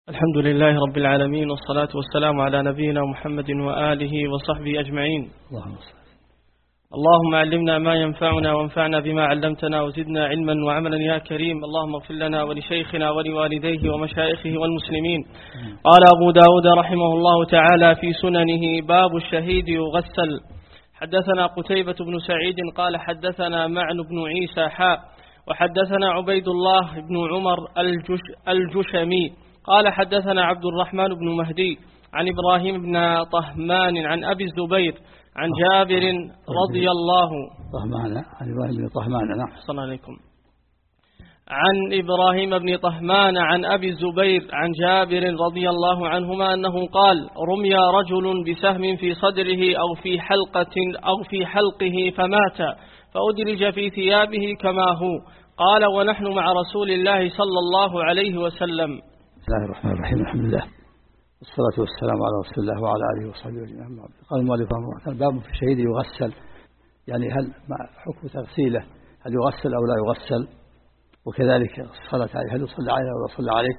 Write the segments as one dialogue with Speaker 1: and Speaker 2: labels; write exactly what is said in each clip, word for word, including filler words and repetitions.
Speaker 1: الحمد لله رب العالمين، والصلاة والسلام على نبينا محمد وآله وصحبه أجمعين.
Speaker 2: اللهم صل.
Speaker 1: اللهم علمنا ما ينفعنا وانفعنا بما علمتنا وزدنا علما وعملا يا كريم. اللهم اغفر لنا ولشيخنا ولوالديه ومشايخه والمسلمين. قال أبو داود رحمه الله تعالى في سننه: باب الشهيد يغسل. حدثنا قتيبة بن سعيد قال حدثنا معن بن عيسى حاء وحدثنا عبيد الله بن عمر الجش الجشمي قال حدثنا عبد الرحمن بن مهدي عن إبراهيم بن طهمان عن أبي الزبير عن جابر رضي الله
Speaker 2: طهمان عن إبراهيم بن طهمان نعم
Speaker 1: صلى عليكم عن إبراهيم بن طهمان عن أبي الزبير عن جابر رضي الله عنهما أنه قال: رمي رجل بسهم في صدره أو في حلقة أو في حلقه فمات، فأدرج في ثيابه كما هو. قال: ونحن مع رسول الله صلى الله عليه وسلم.
Speaker 2: بسم الله الرحمن الرحيم. الحمد لله والصلاة والسلام على رسول الله وعلى آله وصحبه أجمعين. قال المؤلف رحمه الله: باب في الشهيد يغسل، يعني هل مع حكم تغسيله، هل يغسل أو لا يغسل، وكذلك الصلاة عليه، هل يصلى عليه أو لا يصلى عليه.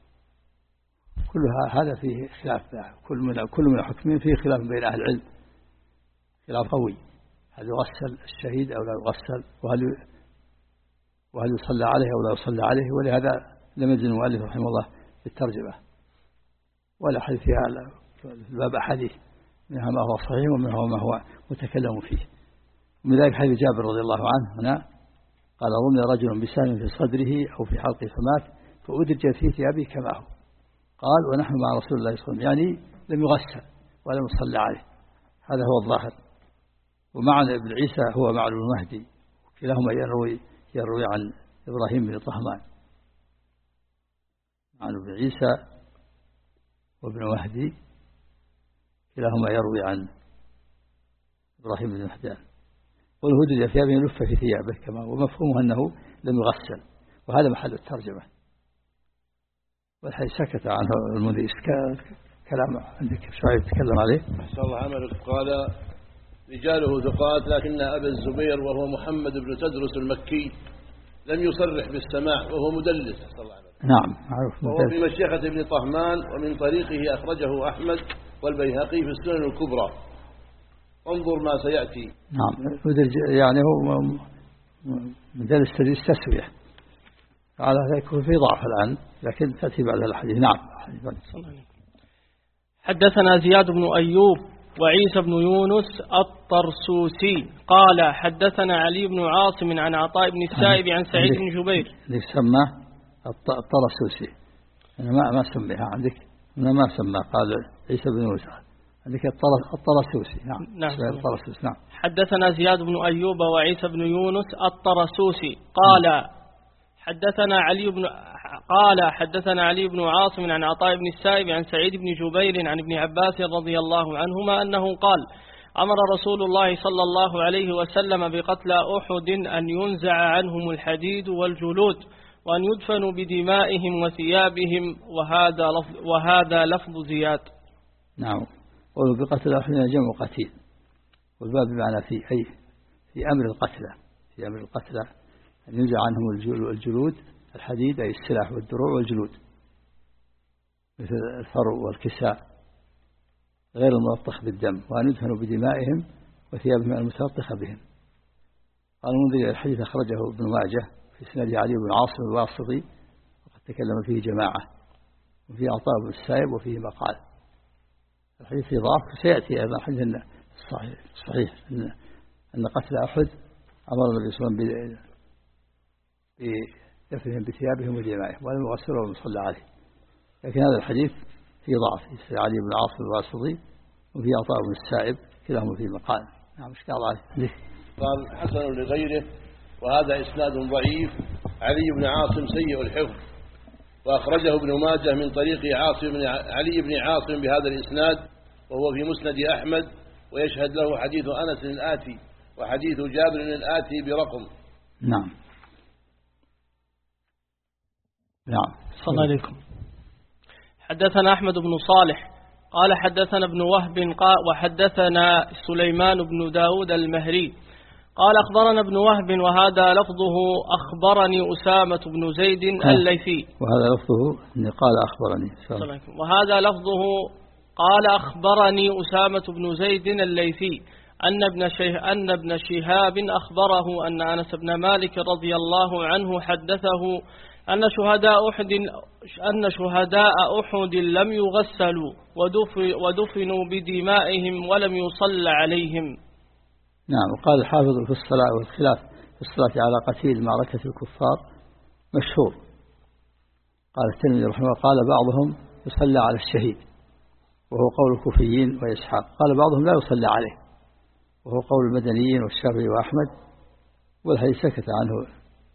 Speaker 2: كلها هذا فيه خلاف، كل من كل من الحكمين فيه خلاف بين أهل العلم، خلاف قوي. هل يغسل الشهيد أو لا يغسل، وهل وهل يصلى عليه أو لا يصلى عليه. ولهذا لم يجد المؤلف رحمه الله بالترجمة، ولا حديث فيها في الباب أحاديث، منها ما هو صحيح ومنها ما هو متكلم فيه. ومن ذلك حديث جابر رضي الله عنه هنا قال: رمي رجل بسهم في صدره أو في حلقه فمات، فأدرج في ثيابه كما هو. قال: ونحن مع رسول الله صلى الله عليه وسلم، يعني لم يغسل ولم يصلى عليه. هذا هو الظاهر. ومعنى ابن عيسى هو معن بن مهدي، كلاهما يروي يروي عن إبراهيم بن طهمان. معن بن عيسى وابن مهدي كلاهما يروي عن إبراهيم بن مهدان. والهدد في ثيابه يلف في ثيابه كما، ومفهومه أنه لم يغسل، وهذا محل الترجمة. والحديث سكت عنه المذيع. كلام عندك شوية يتكلم عليه.
Speaker 3: أحسن الله عملك. قال: رجاله ثقات، لكن أبا الزبير وهو محمد بن تدرس المكي لم يصرح بالسماع وهو مدلس. أحسن الله عملك.
Speaker 2: نعم معروف.
Speaker 3: وهو في مشيخة ابن طهمان، ومن طريقه أخرجه أحمد والبيهقي في السنن الكبرى. انظر ما سيأتي.
Speaker 2: نعم يعني هو مدلس تدريس تسوية، على ذلك في ضعف الآن، لكن تأتي بعد الحديث. نعم.
Speaker 1: حدثنا زياد بن أيوب وعيسى بن يونس الطرسوسي قال حدثنا علي بن عاصم عن عطاء بن السائب عن سعيد بن جبير.
Speaker 2: عندك سماه الطرسوسي، أنا ما ما سميها عندك، أنا ما سمى. قال عيسى بن يونس، عندك الطرسوسي. نعم.
Speaker 1: نعم.
Speaker 2: الطرسوسي. نعم.
Speaker 1: حدثنا زياد بن أيوب وعيسى بن يونس الطرسوسي قال حدثنا علي بن قال حدثنا علي بن عاصم عن عطاء بن السائب عن سعيد بن جبير عن ابن عباس رضي الله عنهما أنه قال: أمر رسول الله صلى الله عليه وسلم بقتل أحد أن ينزع عنهم الحديد والجلود، وأن يدفنوا بدمائهم وثيابهم، وهذا لفظ, وهذا لفظ زياد.
Speaker 2: نعم. قولوا بقتل أحد جمع قتيل، والباب بمعنى في أي في أمر القتلى، في أمر القتلى أن ينزع عنهم الجلود، الحديد أي السلاح والدروع والجلود، مثل الفرو والكساء غير الملطخ بالدم، وأن يدفنوا بدمائهم وثيابهم المتلطخة بهم. قال المنذري: الحديث أخرجه ابن ماجه في سند علي بن عاصم الواسطي، وقد تكلم فيه جماعة، وفيه عطاء بن السائب وفيه مقال. الحديث ضعف، سيأتي أيضا حديث الصحيح الصحيح أن أن قتل أحد أمر النبي صلى الله عليه وسلم بدفنهم بثيابهم ودمائهم، ولم يغسلوا ولم يصلى عليه. لكن هذا الحديث فيه ضعف، في علي بن عاصم الواسطي وفي عطاء بن السائب، كلاهما فيه مقال. نعم. مش قال عليه.
Speaker 3: قال: حسن لغيره، وهذا إسناد ضعيف. علي بن عاصم سيء الحفظ، وأخرجه ابن ماجه من طريق عاصم بن علي بن عاصم بهذا الإسناد، وهو في مسند أحمد، ويشهد له حديث أنس الآتي وحديث جابر الآتي برقم.
Speaker 2: نعم. نعم.
Speaker 1: صلى الله عليكم. حدثنا أحمد بن صالح قال حدثنا ابن وهب وحدثنا سليمان بن داود المهري قال أخبرنا ابن وهب وهذا لفظه أخبرني أسامة بن زيد الليثي.
Speaker 2: وهذا لفظه أني قال أخبرني.
Speaker 1: وهذا لفظه قال أخبرني أسامة بن زيد الليثي أن ابن أن ابن شهاب أخبره أن أنس بن مالك رضي الله عنه حدثه أن شهداء أحد أن شهداء أحد لم يغسلوا ودفنوا بدمائهم ولم يصلى عليهم.
Speaker 2: نعم. وقال الحافظ في الصلاة والخلاف في الصلاة على قتيل معركة الكفار مشهور. قال الترمذي رحمه الله قال بعضهم يصلى على الشهيد وهو قول الكوفيين وإسحاق، قال بعضهم لا يصلى عليه وهو قول المدنيين والشافعي وأحمد، والحديث سكت عنه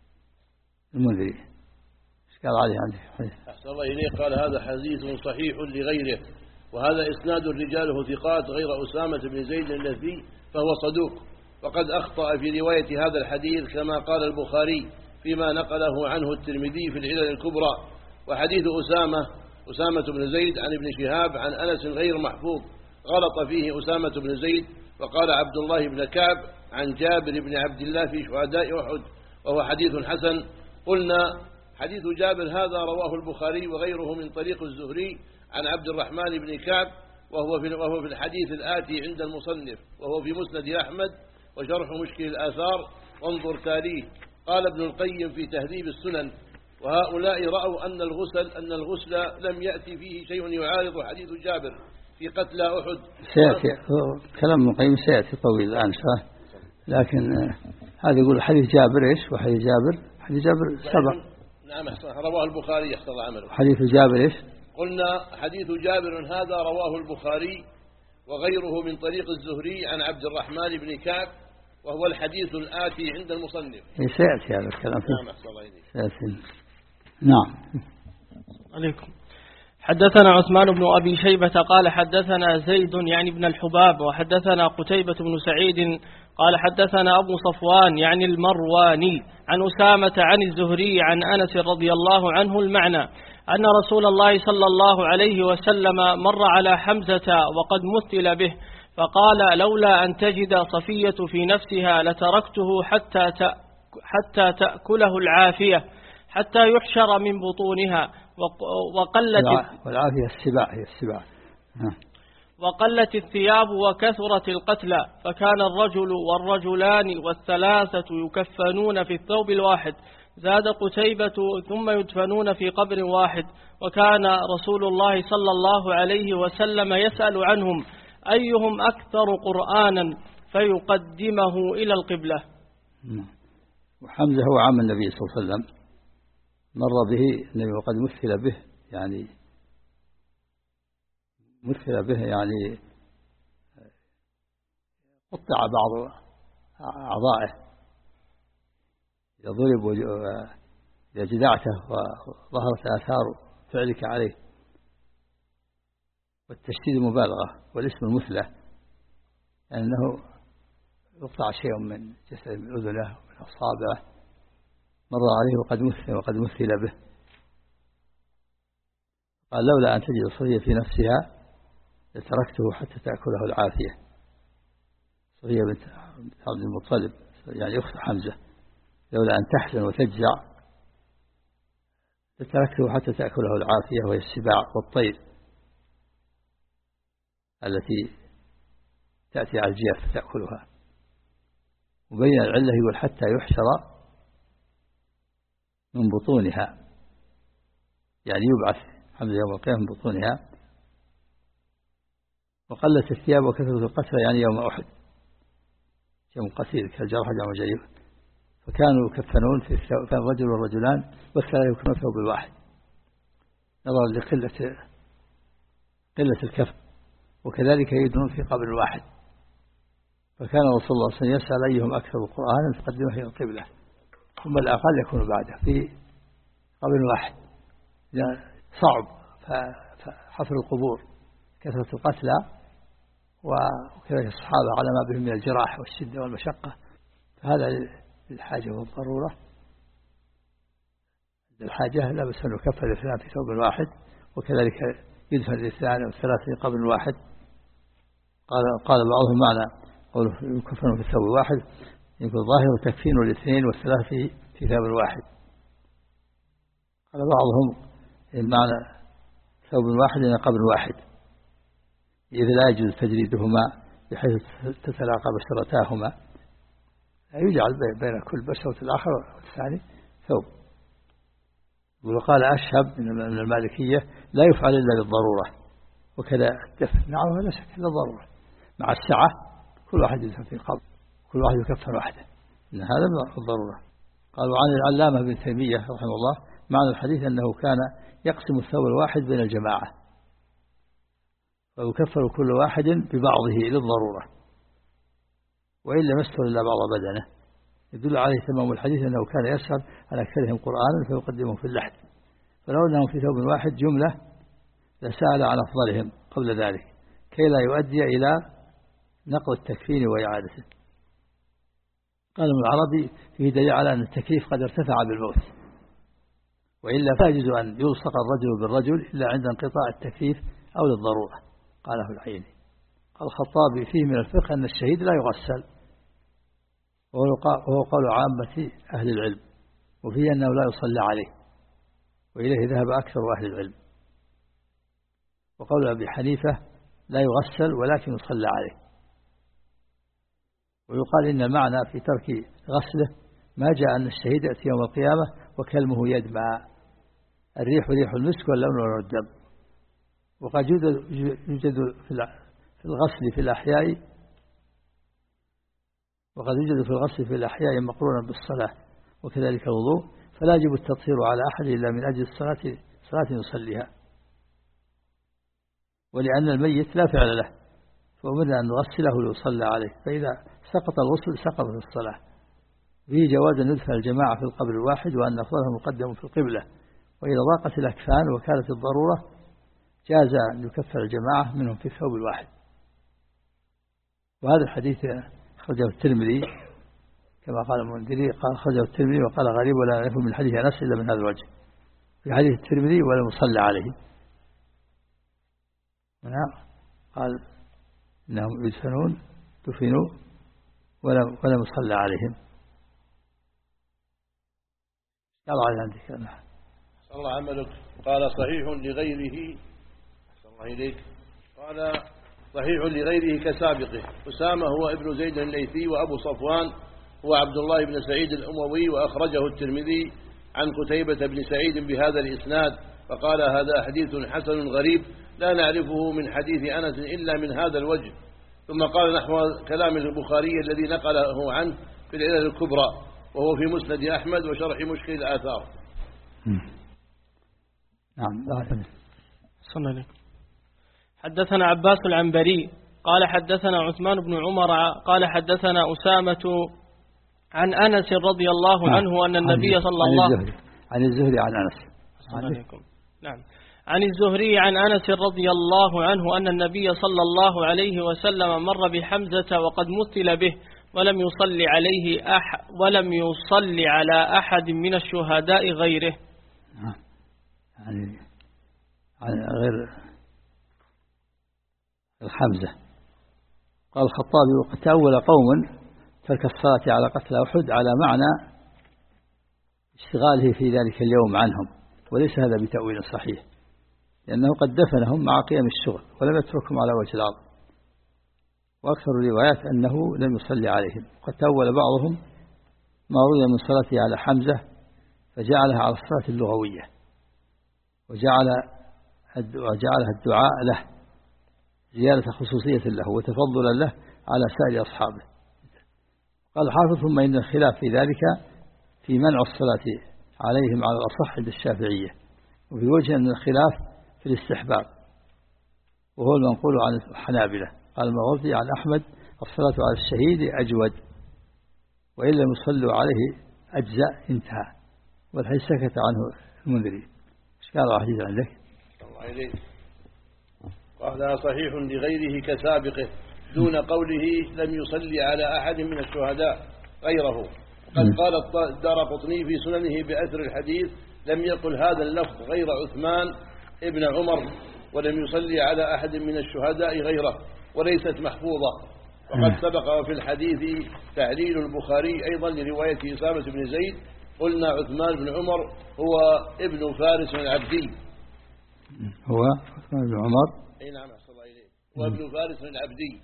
Speaker 2: المنذري. ايش قال عليه عنده؟
Speaker 3: أحسن الله إليه. قال هذا حديث صحيح لغيره، وهذا إسناد رجاله ثقات غير أسامة بن زيد الليثي فهو صدوق، وقد أخطأ في رواية هذا الحديث كما قال البخاري فيما نقله عنه الترمذي في العلل الكبرى. وحديث أسامة أسامة بن زيد عن ابن شهاب عن أنس غير محفوظ، غلط فيه أسامة بن زيد، وقال عبد الله بن كعب عن جابر بن عبد الله في شهداء أحد وهو حديث حسن. قلنا حديث جابر هذا رواه البخاري وغيره من طريق الزهري عن عبد الرحمن بن كعب، وهو في وهو في الحديث الآتي عند المصنف، وهو في مسند أحمد وشرح مشكل الآثار، وانظر تاريخ. قال ابن القيم في تهذيب السنن: وهؤلاء رأوا أن الغسل أن الغسل لم يأتي فيه شيء يعارض حديث جابر في قتل أحد.
Speaker 2: سيأتي كلام ابن القيم سيأتي طويل الآن شرح، لكن هذا يقول حديث جابر إيش؟ وحديث جابر حديث جابر سبق.
Speaker 3: نعم رواه البخاري يحصل عمله.
Speaker 2: حديث جابر إيش؟
Speaker 3: قلنا حديث جابر هذا رواه البخاري وغيره من طريق الزهري عن عبد الرحمن بن كعب، وهو الحديث الآتي عند المصنف.
Speaker 2: سيأتي هذا الكلام فيه.
Speaker 3: نعم أحسن الله إليك.
Speaker 2: سيأتي. نعم.
Speaker 1: عليكم. حدثنا عثمان بن أبي شيبة قال حدثنا زيد يعني ابن الحباب، وحدثنا قتيبة بن سعيد قال حدثنا أبو صفوان يعني المرواني عن أسامة عن الزهري عن أنس رضي الله عنه المعنى أن رسول الله صلى الله عليه وسلم مر على حمزة وقد مثل به، فقال: لولا أن تجد صفية في نفسها لتركته حتى حتى تأكله العافية حتى يحشر من بطونها وقلت
Speaker 2: والعافية السباع هي السباع
Speaker 1: وقلت الثياب وكثرت القتلى، فكان الرجل والرجلان والثلاثة يكفنون في الثوب الواحد. زاد قتيبة: ثم يدفنون في قبر واحد. وكان رسول الله صلى الله عليه وسلم يسأل عنهم أيهم أكثر قرآنا فيقدمه إلى القبلة.
Speaker 2: وحمزة هو عم النبي صلى الله عليه وسلم، مر به النبي وقد مثل به، يعني مثل به يعني قطع بعض أعضائه، يضرب جذعته وظهرت آثار فعلك عليه. والتشديد مبالغة، والاسم المثلة لأنه يقطع شيء من جسد من أذنه ومن أصابعه، مر عليه وقد مثل وقد مثل به. قال: لولا أن تجد صفية في نفسها لتركته حتى تأكله العافية. صفية بنت عبد المطلب يعني أخت حمزة، لولا أن تحزن وتجزع لتركته حتى تأكله العافية، وهي السباع والطير التي تأتي على الجيف فتأكلها. وبين العلة يقول: حتى يحشر من بطونها، يعني يبعث حمزة يوم القيامة من بطونها. وقلت الثياب وكثرة القتلى يعني يوم أحد، يوم قتيل كالجرحى جمع جريح. فكانوا يكفنون في كان الرجل والرجلان والثلاثة يكفنون في ثوب الواحد، نظرا لقلة قلة الكفن، وكذلك يدفنون في قبر واحد. فكان رسول الله صلى الله عليه وسلم يسأل أيهم أكثر قرآنا فقدمه إلى القبلة، ثم الأقل يكون بعده في قبر واحد. صعب فحفر القبور، كثرة القتلى، وكذلك الصحابة على ما بهم من الجراح والشدة والمشقة، فهذا للحاجة والضرورة. للحاجة لا بس أن يكفن الاثنان في ثوب واحد، وكذلك يدفن الاثنان والثلاثة في قبر واحد. قال قال بعضهم معنى قوله يكفن في ثوب واحد يقول ظاهر تكفين الاثنين والثلاث في في ثوب واحد. قال بعضهم المعنى ثوب واحد إلى قبر واحد، إذ لا يجوز تجريدهما بحيث تتلاقى بشرتاهما، يجعل بين كل بشرة الآخر والثاني ثوب. وقال أشهب من المالكية لا يفعل إلا للضرورة، وكذا الدفن نعم لا شك إلا ضرورة مع السعة، كل واحد يدفن في قبر، كل واحد يكفن وحده، إن هذا الضرورة. قالوا عن العلامة ابن تيمية رحمه الله معنى الحديث أنه كان يقسم الثوب الواحد بين الجماعة ويكفر كل واحد ببعضه للضرورة، وإلا ما استر إلا بعض بدنه. يدل عليه تمام الحديث أنه كان يسهر على أكثرهم قرآنا فيقدمهم في اللحد، فلو أنهم في ثوب واحد جملة لسأل عن أفضلهم قبل ذلك كي لا يؤدي إلى نقض التكفين وإعادته. قال ابن العربي فيه دليل على أن التكليف قد ارتفع بالموت، وإلا لا يجوز أن يلصق الرجل بالرجل إلا عند انقطاع التكليف أو للضرورة. قاله العيني. قال الخطابي فيه من الفقه أن الشهيد لا يغسل، وهو قول عامة أهل العلم، وفيه أنه لا يصلى عليه، وإليه ذهب أكثر أهل العلم. وقول أبي حنيفة لا يغسل ولكن يصلى عليه. ويقال إن المعنى في ترك غسله ما جاء أن الشهيد يأتي يوم القيامة وكلمه يدمع، الريح ريح المسك واللون لون الدم. وقد يوجد في الغسل في الأحياء وقد يوجد في الغسل في الأحياء مقرونا بالصلاة، وكذلك الوضوء، فلا يجب التطهير على أحد إلا من أجل الصلاة صلاة يصليها، ولأن الميت لا فعل له فأمرنا أن نغسله ليصلى عليه، فإذا سقط الغسل سقطت الصلاة. فيه جواز أن يدفع الجماعة في القبر الواحد، وأن أفضلهم مقدم في القبلة، وإذا ضاقت الأكفان وكانت الضرورة جاز أن يكفر الجماعة منهم في الثوب الواحد. وهذا الحديث أخرجه الترمذي كما قال المنذري، قال أخرجه الترمذي وقال غريب ولا نعرف من حديث أنس إلا من هذا الوجه. في حديث الترمذي ولا مصلى عليه، قال إنهم يدفنون دفنوا ولا ولا مصلى عليهم. قال على عندك أنا
Speaker 3: صلى الله عملك. قال صحيح لغيره صلى الله إليك. قال صحيح لغيره كسابقه. أسامة هو ابن زيد الليثي، وأبو صفوان هو عبد الله بن سعيد الأموي، وأخرجه الترمذي عن قتيبة بن سعيد بهذا الإسناد، فقال هذا حديث حسن غريب لا نعرفه من حديث أنس إلا من هذا الوجه. ثم قال نحو كلام البخاري الذي نقله عنه في العلل الكبرى، وهو في مسند أحمد وشرح مشكل الآثار.
Speaker 2: نعم.
Speaker 1: صلى الله. حدثنا عباس العنبري قال حدثنا عثمان بن عمر قال حدثنا أسامة عن أنس رضي الله عنه أن النبي صلى الله
Speaker 2: عن الزهري عن أنس
Speaker 1: عليكم. نعم عن الزهري عن أنس رضي الله عنه أن النبي صلى الله عليه وسلم مر بحمزة وقد مثل به ولم يصلي عليه أحد ولم يصلي على أحد من الشهداء غيره.
Speaker 2: يعني غير الحمزة. قال الخطابي وقد تأول قوم ترك الصلاة على قتل أحد على معنى اشتغاله في ذلك اليوم عنهم، وليس هذا بتأويل صحيح، لأنه قد دفنهم مع قيام الشغل ولم يتركهم على وجه الأرض. وأكثر الروايات أنه لم يصلي عليهم. قد تأول بعضهم ما روي من صلاته على حمزة فجعلها على الصلاة اللغوية، وجعل وجعلها الدعاء له زيادة خصوصية له وتفضلا له على سائر أصحابه. قال حافظ ثم إن الخلاف في ذلك في منع الصلاة عليهم على الأصح عند الشافعية، وفي وجه أن الخلاف في الاستحباب، وهو المنقول عن الحنابلة. قال المغربي عن أحمد الصلاة على الشهيد أجود، وإن لم يصلوا عليه أجزاء انتهى، والحديث سكت عنه المنذري. ايش قال الحديث عندك؟
Speaker 3: الله إليك. قال صحيح لغيره كسابقه دون قوله لم يصلي على أحد من الشهداء غيره. قد قال الدارقطني في سننه بأثر الحديث لم يقل هذا اللفظ غير عثمان ابن عمر ولم يصلي على أحد من الشهداء غيره، وليست محفوظة، وقد سبق وفي الحديث تعليل البخاري أيضا لرواية أسامة بن زيد. قلنا عثمان بن عمر هو ابن فارس العبدي.
Speaker 2: هو عثمان بن عمر
Speaker 3: أي نعم أحسن الله إليه، هو ابن فارس العبدي.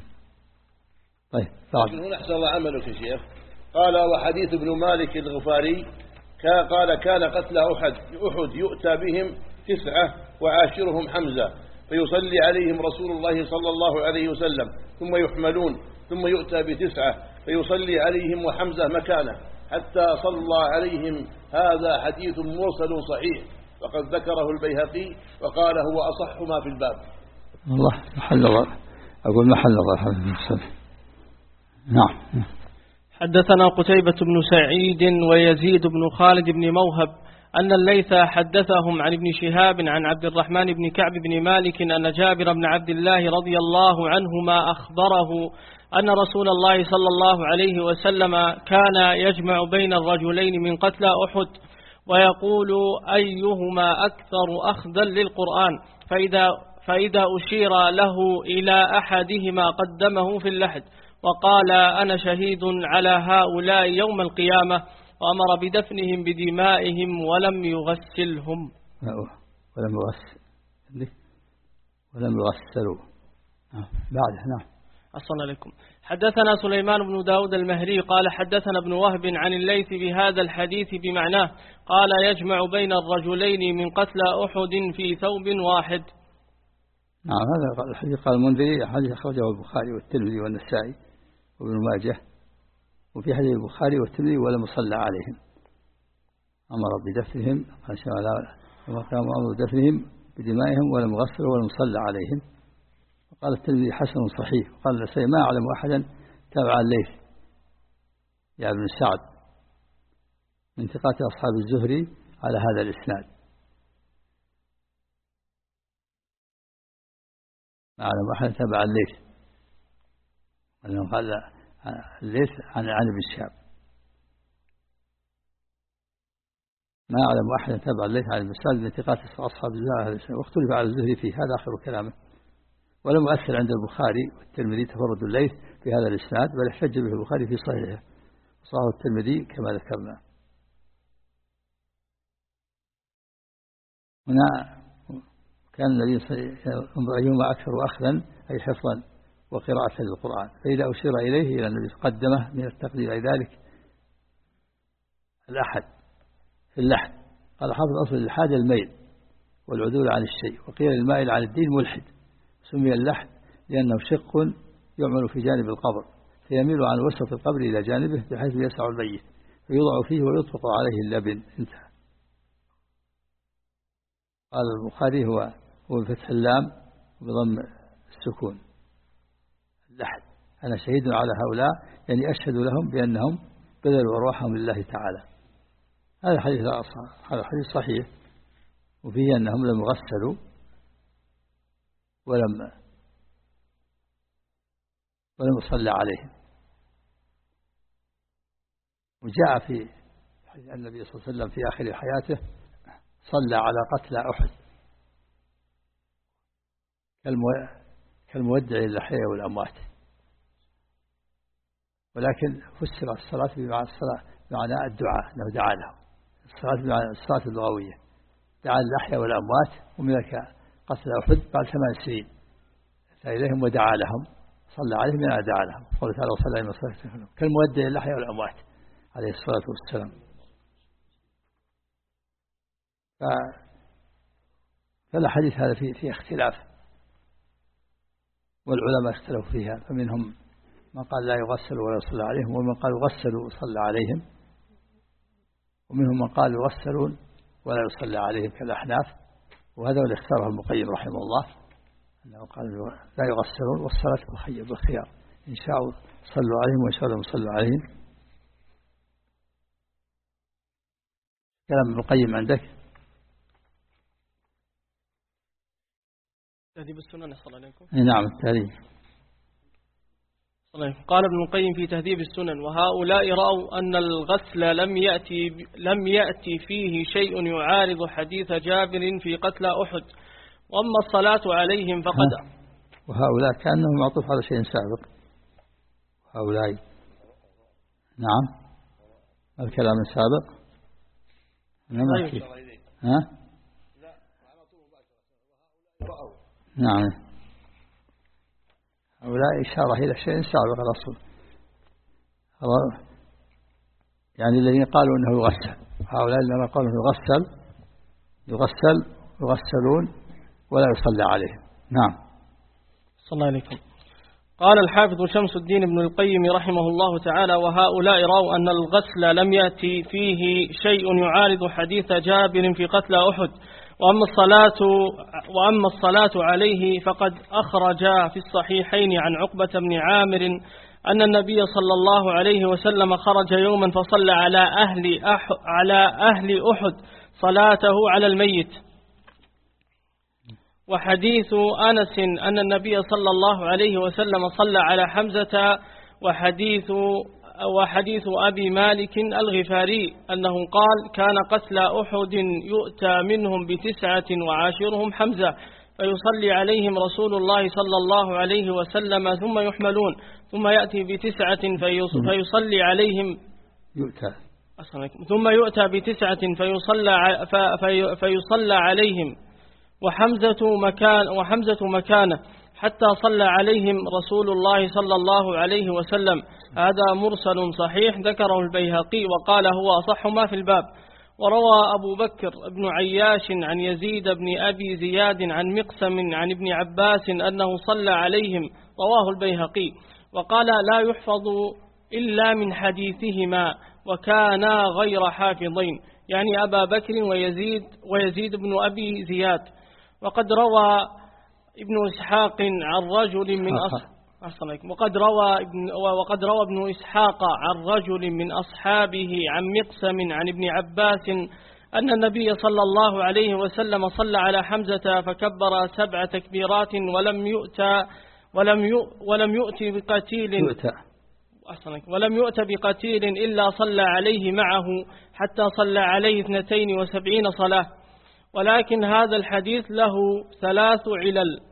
Speaker 2: طيب
Speaker 3: لكن هنا أحسن الله عملك يا شيخ. قال وحديث ابن مالك الغفاري قال كان قتل أحد أحد يؤتى بهم تسعة وعاشرهم حمزة فيصلي عليهم رسول الله صلى الله عليه وسلم ثم يحملون ثم يؤتى بتسعة فيصلي عليهم وحمزة مكانه حتى صلى عليهم. هذا حديث مرسل صحيح وقد ذكره البيهقي وقال هو أصح ما في الباب.
Speaker 2: الله محل الله أقول محل الله. نعم.
Speaker 1: حدثنا قتيبة بن سعيد ويزيد بن خالد بن موهب أن الليث حدثهم عن ابن شهاب عن عبد الرحمن بن كعب بن مالك أن جابر بن عبد الله رضي الله عنهما أخبره أن رسول الله صلى الله عليه وسلم كان يجمع بين الرجلين من قتلى أحد ويقول أيهما أكثر أخذا للقرآن، فإذا, فإذا أشير له إلى أحدهما قدمه في اللحد وقال أنا شهيد على هؤلاء يوم القيامة، وأمر بدفنهم بدمائهم ولم يغسلهم.
Speaker 2: ولم يغسل ولم يغسلوا بعد. نعم.
Speaker 1: أصلا لكم. حدثنا سليمان بن داود المهري قال حدثنا ابن وهب عن الليث بهذا الحديث بمعناه قال يجمع بين الرجلين من قتلى أحد في ثوب واحد.
Speaker 2: نعم هذا الحديث قال المنذري حديث أخرجه البخاري والترمذي والنسائي وابن ماجه. وفي حديث البخاري والترمذي ولم يصلى عليهم أمر بدفنهم أمر بدفنهم بدمائهم ولم يغسلوا ولم يصلى عليهم. وقال الترمذي حسن صحيح. وقال النسائي ما أعلم أحدا تابع الليث يا ابن سعد من ثقات أصحاب الزهري على هذا الإسناد. ما أعلم أحدا تابع الليث وأنه قال الليث عن عن ابن شهاب. ما أعلم أحدا تابع الليث عن ابن سعد من ثقات أصحاب الزهري هذا الإسناد. واختلف على الزهري فيه. هذا آخر كلامه. ولم يؤثر عند البخاري والترمذي تفرد الليث في هذا الإسناد بل احتج به البخاري في صحيحه وصححه الترمذي كما ذكرنا. هنا كان الذي ينظر أيهما أكثر أخذا أي حفظا وقراءة للقرآن، فإذا أشير إليه إلى النبي قدمه من التقدير إلى ذلك الأحد في اللحد. قال حافظ أصل الإلحاد الميل والعدول عن الشيء، وقيل المائل عن الدين ملحد. سمي اللحد لأنه شق يعمل في جانب القبر فيميل عن وسط القبر إلى جانبه بحيث يسع الميت فيوضع فيه ويطلق عليه اللبن. انتهى. قال البخاري هو هو بفتح اللام وبضم السكون اللحد. أنا شهيد على هؤلاء يعني أشهد لهم بأنهم بذلوا أرواحهم لله تعالى. هذا حديث هذا حديث صحيح وفيه أنهم لم يغسلوا ولم ولم يصلى عليهم. وجاء في حديث النبي صلى الله عليه وسلم في آخر حياته صلى على قتلى أحد كالمودع للأحياء والأموات، ولكن فسر الصلاة بمعنى الصلاة بمعنى الدعاء أنه دعا لهم. الصلاة بمعنى الصلاة اللغوية دعا للأحياء والأموات. وملك قتل أحد بعد ثمان سنين أتى إليهم ودعا لهم صلى عليهم يعني دعا لهم. قال تعالى وصلى عليهم وسلم كالمودع للأحياء والأموات عليه الصلاة والسلام. فالحديث هذا فيه, فيه اختلاف والعلماء اختلفوا فيها، فمنهم من قال لا يغسل ولا يصلى عليهم، ومن قال يغسلوا ويصلى عليهم، ومنهم من قال يغسلون ولا يصلى عليهم كالأحناف. وهذا اللي اختاره ابن القيم رحمه الله أنه قال لا يغسلون والصلاة بالخير بالخيار إن شاءوا صلوا عليهم وإن شاءوا لم يصلوا عليهم. كلام ابن القيم عندك؟
Speaker 1: تهذيب السنن صلى الله عليكم.
Speaker 2: نعم التهذيب.
Speaker 1: قال ابن القيم في تهذيب السنن وهؤلاء رأوا أن الغسل لم يأتي لم يأتي فيه شيء يعارض حديث جابر في قتلى أحد، وأما الصلاة عليهم فقد.
Speaker 2: وهؤلاء كأنهم معطوف على شيء سابق. هؤلاء. نعم الكلام السابق نعم كيف ها نعم هؤلاء إشارة إلى شيء سابق الرسول يعني الذين قالوا أنه يغسل هؤلاء الذين قالوا أنه يغسل يغسل يغسلون ولا يصلى عليهم. نعم
Speaker 1: صلى الله عليكم. قال الحافظ شمس الدين ابن القيم رحمه الله تعالى: وهؤلاء رأوا أن الغسل لم يأتي فيه شيء يعارض حديث جابر في قتل أحد، وأما الصلاة, وأما الصلاة عليه فقد أخرج في الصحيحين عن عقبة بن عامر أن النبي صلى الله عليه وسلم خرج يوما فصلى على أهل, أح على أهل أحد صلاته على الميت. وحديث أنس أن النبي صلى الله عليه وسلم صلى على حمزة، وحديث, وحديث أبي مالك الغفاري أنه قال: كان قتل أحد يؤتى منهم بتسعة وعاشرهم حمزة فيصلي عليهم رسول الله صلى الله عليه وسلم ثم يحملون، ثم يأتي بتسعة فيصلي عليهم
Speaker 2: يؤتى
Speaker 1: ثم يؤتى بتسعة فيصلى, فيصلى عليهم وحمزة مكان وحمزة مكانه حتى صلى عليهم رسول الله صلى الله عليه وسلم. هذا مرسل صحيح ذكره البيهقي وقال هو أصح ما في الباب. وروى أبو بكر بن عياش عن يزيد بن أبي زياد عن مقسم عن ابن عباس أنه صلى عليهم، رواه البيهقي، وقال لا يحفظ إلا من حديثهما وكانا غير حافظين، يعني أبا بكر ويزيد, ويزيد بن أبي زياد. وقد روى ابن إسحاق عن رجل من أصحابه وقد روى ابن وقد روى ابن إسحاق عن رجل من أصحابه عن مقسم عن ابن عباس أن النبي صلى الله عليه وسلم صلى على حمزة فكبر سبع تكبيرات ولم يؤتى ولم ولم يؤتي بقتيل ولم يؤت بقتيل إلا صلى عليه معه حتى صلى عليه اثنتين وسبعين صلاة. ولكن هذا الحديث له ثلاث علل: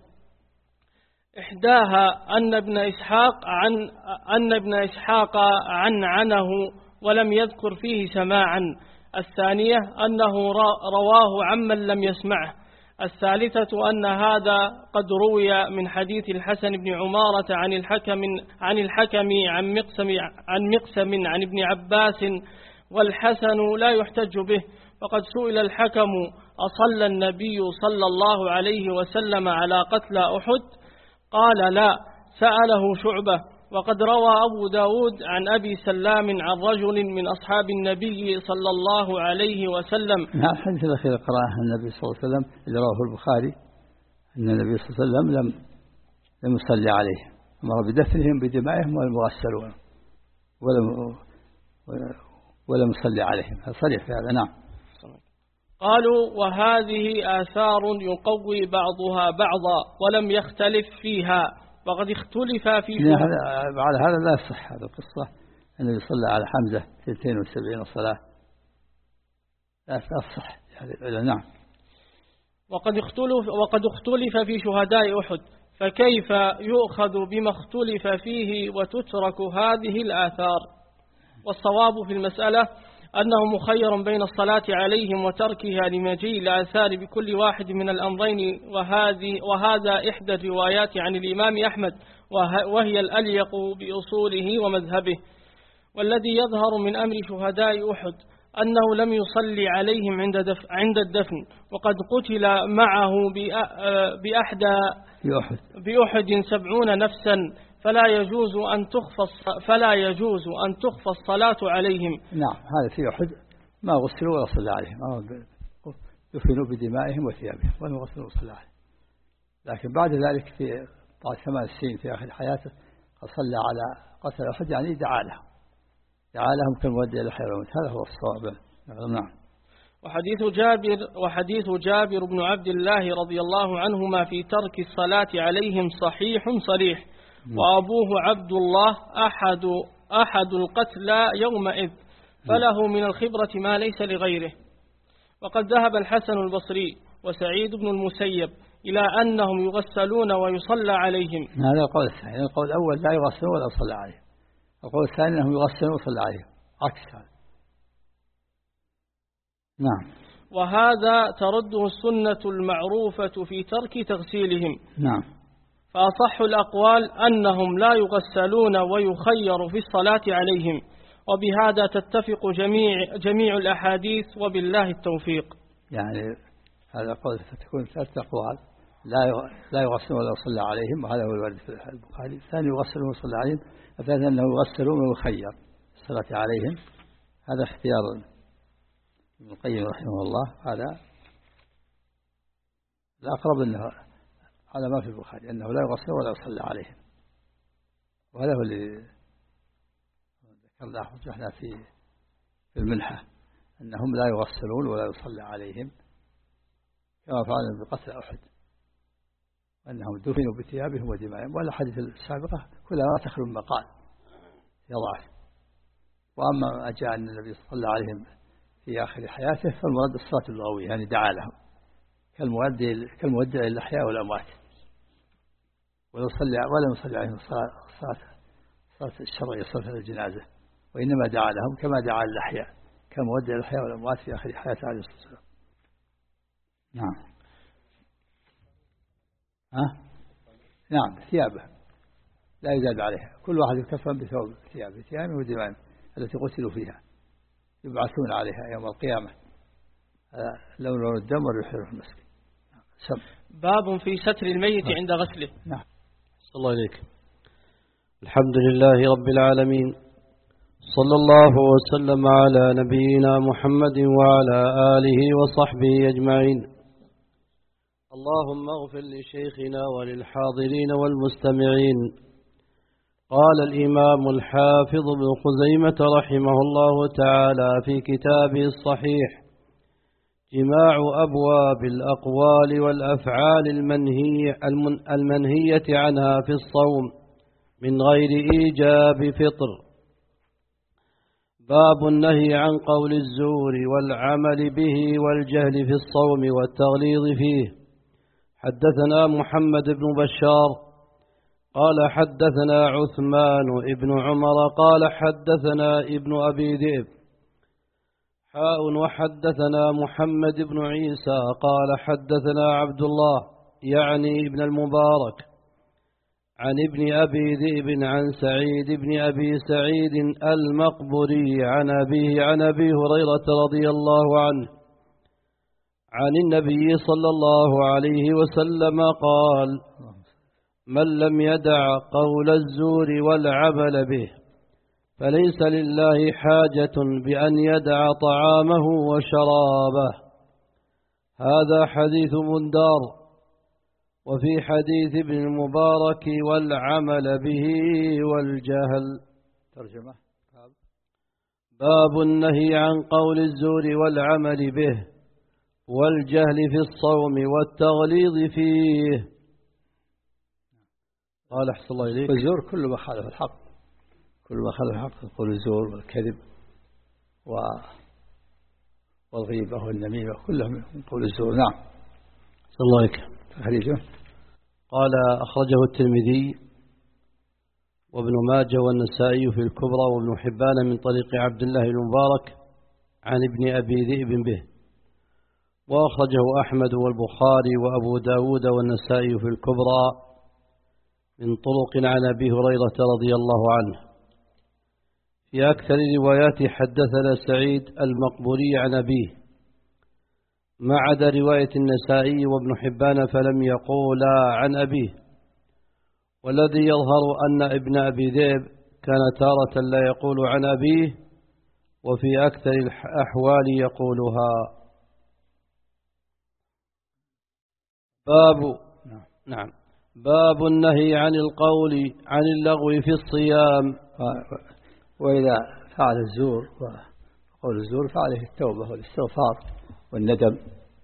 Speaker 1: إحداها أن ابن إسحاق عن أن ابن إسحاق عن عنه ولم يذكر فيه سماعا. الثانية أنه رواه عمن لم يسمعه. الثالثة أن هذا قد روي من حديث الحسن بن عمارة عن الحكم عن الحكم عن مقسم عن مقسم عن ابن عباس، والحسن لا يحتج به. فقد سئل الحكم: أصلى النبي صلى الله عليه وسلم على قتل أحد؟ قال: لا. سأله شعبة. وقد روى أبو داود عن أبي سلام عن رجل من أصحاب النبي صلى الله عليه وسلم.
Speaker 2: نعم الحديث الأخير قرأه النبي صلى الله عليه وسلم اللي رواه البخاري أن النبي صلى الله عليه وسلم لم لم يصلي عليه، أمر بدفنهم بدمائهم ولم يغسلون ولم ولم يصلي عليهم. صريح في هذا. نعم.
Speaker 1: قالوا: وهذه آثار يقوي بعضها بعضا ولم يختلف فيها، وقد اختلف في
Speaker 2: على هذا لا يصح هذا القصة الذي صلى على حمزة اثنتين وسبعين صلاة لا تصح. نعم.
Speaker 1: وقد اختلف وقد اختلف في شهداء أحد، فكيف يؤخذ بما اختلف فيه وتترك هذه الآثار؟ والصواب في المسألة أنه مخير بين الصلاة عليهم وتركها لمجيء الآثار بكل واحد من الأمرين، وهذه وهذا إحدى الروايات عن الإمام أحمد، وهي الأليق بأصوله ومذهبه. والذي يظهر من أمر شهداء أحد أنه لم يصلي عليهم عند دف عند الدفن، وقد قتل معه بأحدى بأحد سبعون نفسا، فلا يجوز أن تخفى فلا يجوز أن تخفى الصلاة عليهم.
Speaker 2: نعم هذا في أحد ما غسلوا ولا صلى عليهم، دفنوا بدمائهم وثيابهم ولم يغسلوا ولا صلى عليهم. لكن بعد ذلك في بعد ثمان سنين في آخر حياته قد صلى على قتل أحد، يعني دعا لهم دعا لهم كالمودع إلى الحيوان. هذا هو الصواب. نعم.
Speaker 1: وحديث جابر وحديث جابر بن عبد الله رضي الله عنهما في ترك الصلاة عليهم صحيح صريح، وأبوه عبد الله أحد أحد القتلى يومئذ، فله من الخبرة ما ليس لغيره. وقد ذهب الحسن البصري وسعيد بن المسيب إلى أنهم يغسلون ويصلى عليهم.
Speaker 2: هذا القول الثاني. القول الأول لا يغسلون ولا يصلى عليهم، القول الثاني أنهم يغسلون ويصلى عليهم، عكس هذا. نعم.
Speaker 1: وهذا ترده السنة المعروفة في ترك تغسيلهم.
Speaker 2: نعم.
Speaker 1: فأصح الأقوال أنهم لا يغسلون ويخير في الصلاة عليهم، وبهذا تتفق جميع جميع الأحاديث، وبالله التوفيق.
Speaker 2: يعني هذا قول فتكون ثلاثة أقوال، لا لا يغسلون ولا يصلى عليهم، وهذا هو الوارد في البخاري. الثاني يغسلون ويصلى عليهم، الثالث أنه يغسلون ويخير الصلاة عليهم. هذا اختيار ابن القيم رحمه الله. هذا الأقرب أنه هذا ما في البخاري، أنه لا يغسل ولا يصلى عليهم، وهذا هو اللي ذكرناه وجحنا في في المنحة، أنهم لا يغسلون ولا يصلى عليهم كما فعلنا بقتل أحد، أنهم دفنوا بثيابهم ودمائهم. والأحاديث السابقة كلها ما تخلو من مقال يضعف. وأما أجاء أن النبي صلى الله عليه وسلم في آخر حياته فالمراد الصلاة اللغوية، يعني دعا لهم كالمودع للأحياء والأموات، ولا يصلي ولا يصلي عليهم الصلاة الصلاة الشرعية، صلاة الجنازة، وإنما دعا لهم كما دعا للأحياء، كالمودع للأحياء والأموات في آخر حياته عليه الصلاة والسلام. نعم. ها؟ نعم. ثيابه لا يزاد عليها، كل واحد يكفن بثوب ثيابه ثيابه ودمائهم التي قتلوا فيها، يبعثون عليها يوم القيامة لون لون الدم والريح في المسك. سم.
Speaker 1: باب في ستر الميت
Speaker 2: نعم.
Speaker 1: عند غسله.
Speaker 2: نعم.
Speaker 4: صلى الله عليك. الحمد لله رب العالمين، صلى الله وسلم على نبينا محمد وعلى آله وصحبه أجمعين. اللهم اغفر لشيخنا وللحاضرين والمستمعين. قال الإمام الحافظ ابن خزيمة رحمه الله تعالى في كتابه الصحيح: جماع أبواب الأقوال والأفعال المنهي المنهية عنها في الصوم من غير إيجاب فطر. باب النهي عن قول الزور والعمل به والجهل في الصوم والتغليظ فيه. حدثنا محمد بن بشار قال حدثنا عثمان ابن عمر قال حدثنا ابن أبي ذئب حاء وحدثنا محمد بن عيسى قال حدثنا عبد الله يعني ابن المبارك عن ابن أبي ذئب عن سعيد بن أبي سعيد المقبري عن أبيه عن أبي هريرة رضي الله عنه عن النبي صلى الله عليه وسلم قال: من لم يدع قول الزور والعمل به فليس لله حاجة بأن يدع طعامه وشرابه. هذا حديث مندار. وفي حديث ابن المبارك: والعمل به والجهل.
Speaker 2: ترجمة:
Speaker 4: باب النهي عن قول الزور والعمل به والجهل في الصوم والتغليظ فيه. قال أحسن الله إليك:
Speaker 2: الزور كل ما خالف الحق، كل ما خالف الحق، يقول الزور والكذب و... والغيبة والنميمة كلهم من قول الزور. نعم.
Speaker 4: أحسن الله إليك.
Speaker 2: تخريجه:
Speaker 4: قال أخرجه الترمذي وابن ماجه والنسائي في الكبرى وابن حبان من طريق عبد الله المبارك عن ابن أبي ذئب به، وأخرجه أحمد والبخاري وأبو داود والنسائي في الكبرى من طرق عن أبي هريرة رضي الله عنه. في أكثر روايات حدثنا سعيد المقبوري عن أبيه، ما عدا رواية النسائي وابن حبان فلم يقولا عن أبيه. والذي يظهر أن ابن أبي ذئب كان تارة لا يقول عن أبيه، وفي أكثر الأحوال يقولها. باب نعم باب النهي عن القول عن اللغو في الصيام.
Speaker 2: وإذا فعل الزور وقول الزور فعليه التوبة والاستغفار والندم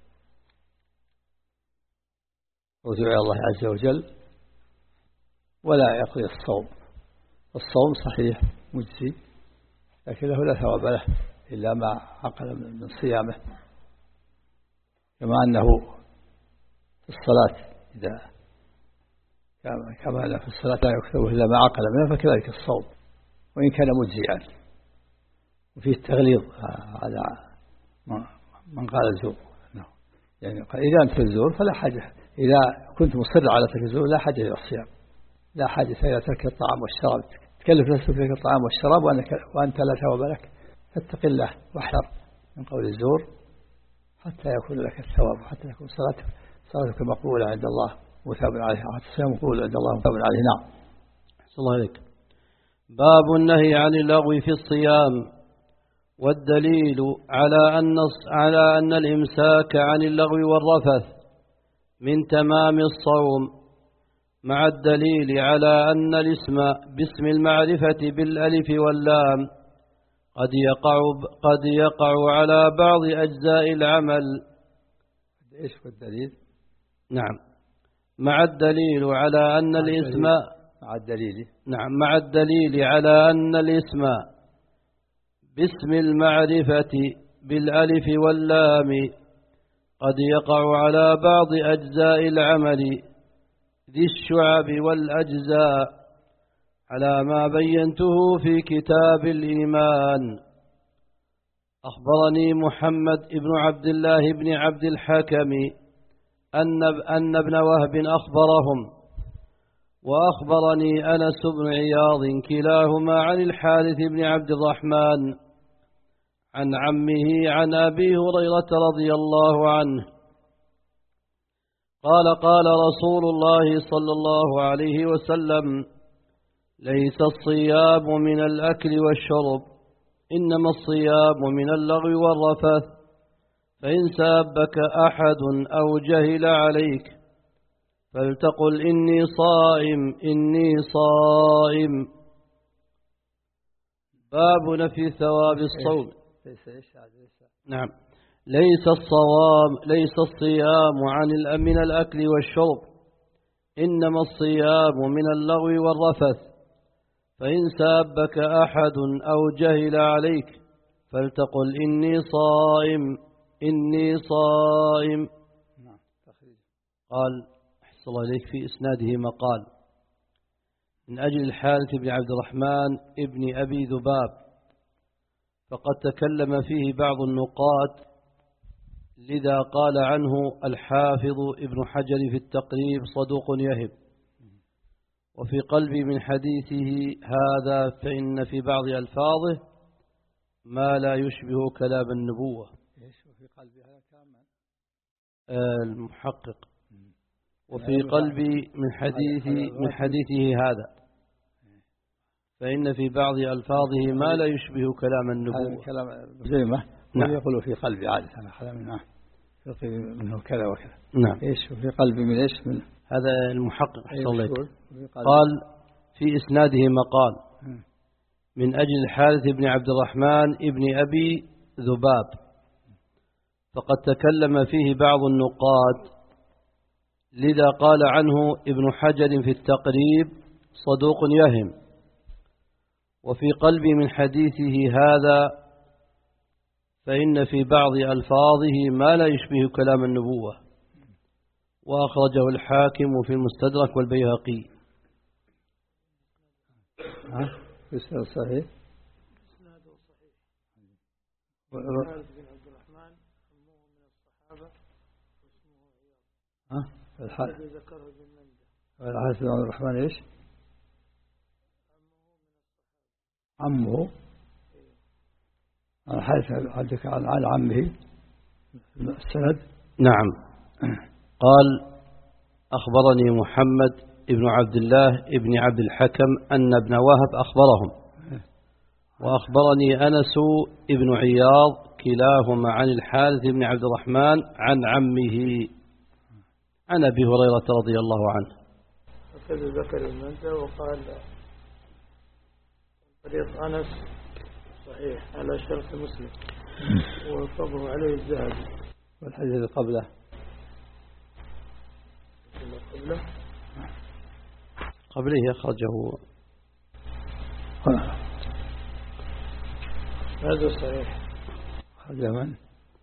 Speaker 2: ورجوع إلى الله عز وجل، ولا يقضي الصوم. الصوم صحيح مجزي، لكن له لا ثواب له إلا ما عقل من صيامه، كما أنه في الصلاة إذا كما أن في الصلاة لا يكتب إلا ما عقل منه، فكذلك الصوم وإن كان مجزئا. وفيه التغليظ على من قال الزور، يعني إذا أنت الزور فلا حاجة، إذا كنت مصر على ترك الزور لا حاجة إلى الصيام، لا حاجة إلى ترك الطعام والشراب، تكلف نفسك ترك الطعام والشراب وأنت لا ثواب لك، فاتق الله واحذر من قول الزور حتى يكون لك الثواب، حتى يكون صلاتك صلاتك مقبولة عند الله وثاب عليها، حتى الصيام مقبول عند الله وثاب عليه. نعم.
Speaker 4: صلى الله عليك. باب النهي عن اللغو في الصيام. والدليل على أن على أن الإمساك عن اللغو والرفث من تمام الصوم، مع الدليل على أن الاسم باسم المعرفة بالألف واللام قد يقع قد يقع على بعض أجزاء العمل.
Speaker 2: إيش هو الدليل؟
Speaker 4: نعم، مع الدليل على أن الاسم
Speaker 2: مع الدليل
Speaker 4: نعم مع الدليل على أن الاسم باسم المعرفة بالألف واللام قد يقع على بعض أجزاء العمل ذي الشعب والأجزاء على ما بينته في كتاب الإيمان. أخبرني محمد بن عبد الله بن عبد الحكم أن أن ابن وهب أخبرهم، وأخبرني أنس بن عياض كلاهما عن الحارث بن عبد الرحمن عن عمه عن أبي هريرة رضي الله عنه قال قال رسول الله صلى الله عليه وسلم: ليس الصيام من الأكل والشرب، إنما الصيام من اللغو والرفث، فإن سابك أحد أو جهل عليك فلتقل إني صائم إني صائم. باب نفي ثواب الصوم. نعم. ليس الصوام ليس الصيام عن من الأكل والشرب، إنما الصيام من اللغو والرفث، فإن سابك أحد أو جهل عليك فلتقل إني صائم إني صائم. قال أحسن الله إليك في إسناده مقال من أجل الحارث بن عبد الرحمن ابن أبي ذباب، فقد تكلم فيه بعض النقاد، لذا قال عنه الحافظ ابن حجر في التقريب صدوق يهب، وفي قلبي من حديثه هذا فإن في بعض ألفاظه ما لا يشبه كلام النبوة.
Speaker 2: وفي قلبي هذا كمان
Speaker 4: المحقق وفي قلبي من حديث من حديثه هذا فإن في بعض ألفاظه ما لا يشبه كلام النبوة.
Speaker 2: كلام زي ما نعم. يقول في قلبي عادة أنا كلام منه منه كذا وكذا.
Speaker 4: نعم.
Speaker 2: إيش في قلبي من إيش من
Speaker 4: هذا المحقق أحسن لك. قال في إسناده مقال من أجل الحارث بن عبد الرحمن ابن أبي ذباب، فقد تكلم فيه بعض النقاد، لذا قال عنه ابن حجر في التقريب صدوق يهم، وفي قلبي من حديثه هذا فإن في بعض ألفاظه ما لا يشبه كلام النبوة. وأخرجه الحاكم في المستدرك والبيهقي.
Speaker 2: ها إسناد صحيح.
Speaker 1: إسناده صحيح. الحارث بن عبد الرحمن أمه من الصحابة واسمه عياض.
Speaker 2: ها الحارث
Speaker 1: ذكره ابن منده.
Speaker 2: الحارث بن عبد الرحمن إيش؟ عمه. الحارث عندك عن عمه السند.
Speaker 4: نعم. قال أخبرني محمد ابن عبد الله ابن عبد الحكم أن ابن وهب أخبرهم، وأخبرني أنس ابن عياض كلاهما عن الحارث بن عبد الرحمن عن عمه عن أبي هريرة رضي الله عنه.
Speaker 1: وكذا ذكر المنزل وقال طريق أنس صحيح على شرط مسلم ووافقه عليه الذهبي.
Speaker 2: والحديث اللي قبله
Speaker 1: قبله
Speaker 4: قبله أخرجه
Speaker 1: هذا صحيح.
Speaker 2: هذا من